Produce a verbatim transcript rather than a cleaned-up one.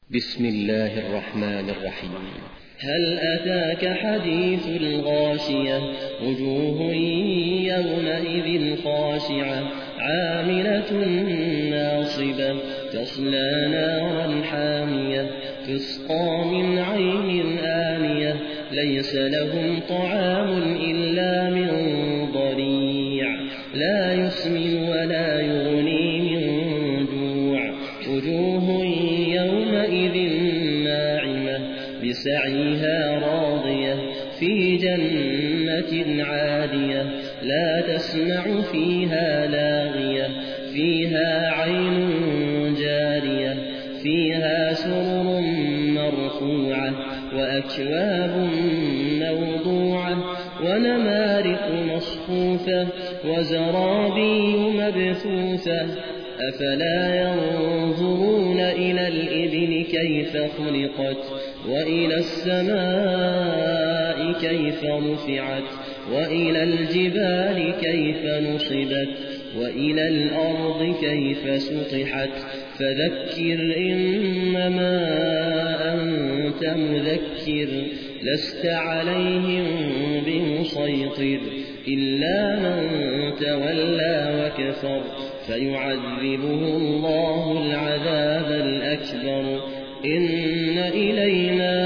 بسم الله الرحمن الرحيم. هل أتاك حديث الغاشية وجوه يومئذ خاشعة عاملة ناصبة تصلى نارا حامية تسقى من عين آنية ليس لهم طعام إلا من ضريع لا يسمن ولا يغني من جوع وجوه يومئذ ناعمة بسعيها راضية في جنة عالية لا تسمع فيها لاغية فيها عين جارية فيها سرر مرفوعة وأكواب موضوعة ونمارق مصفوفة وزرابي مبثوثة أفلا ينظرون إلى الإبل كيف خلقت وإلى السماء كيف رفعت وإلى الجبال كيف نصبت وإلى الأرض كيف سطحت فذكر إنما أنت مذكر لست عليهم بمسيطر إلا من تولى وكفر فيعذبه الله العذاب الأكبر إن إلينا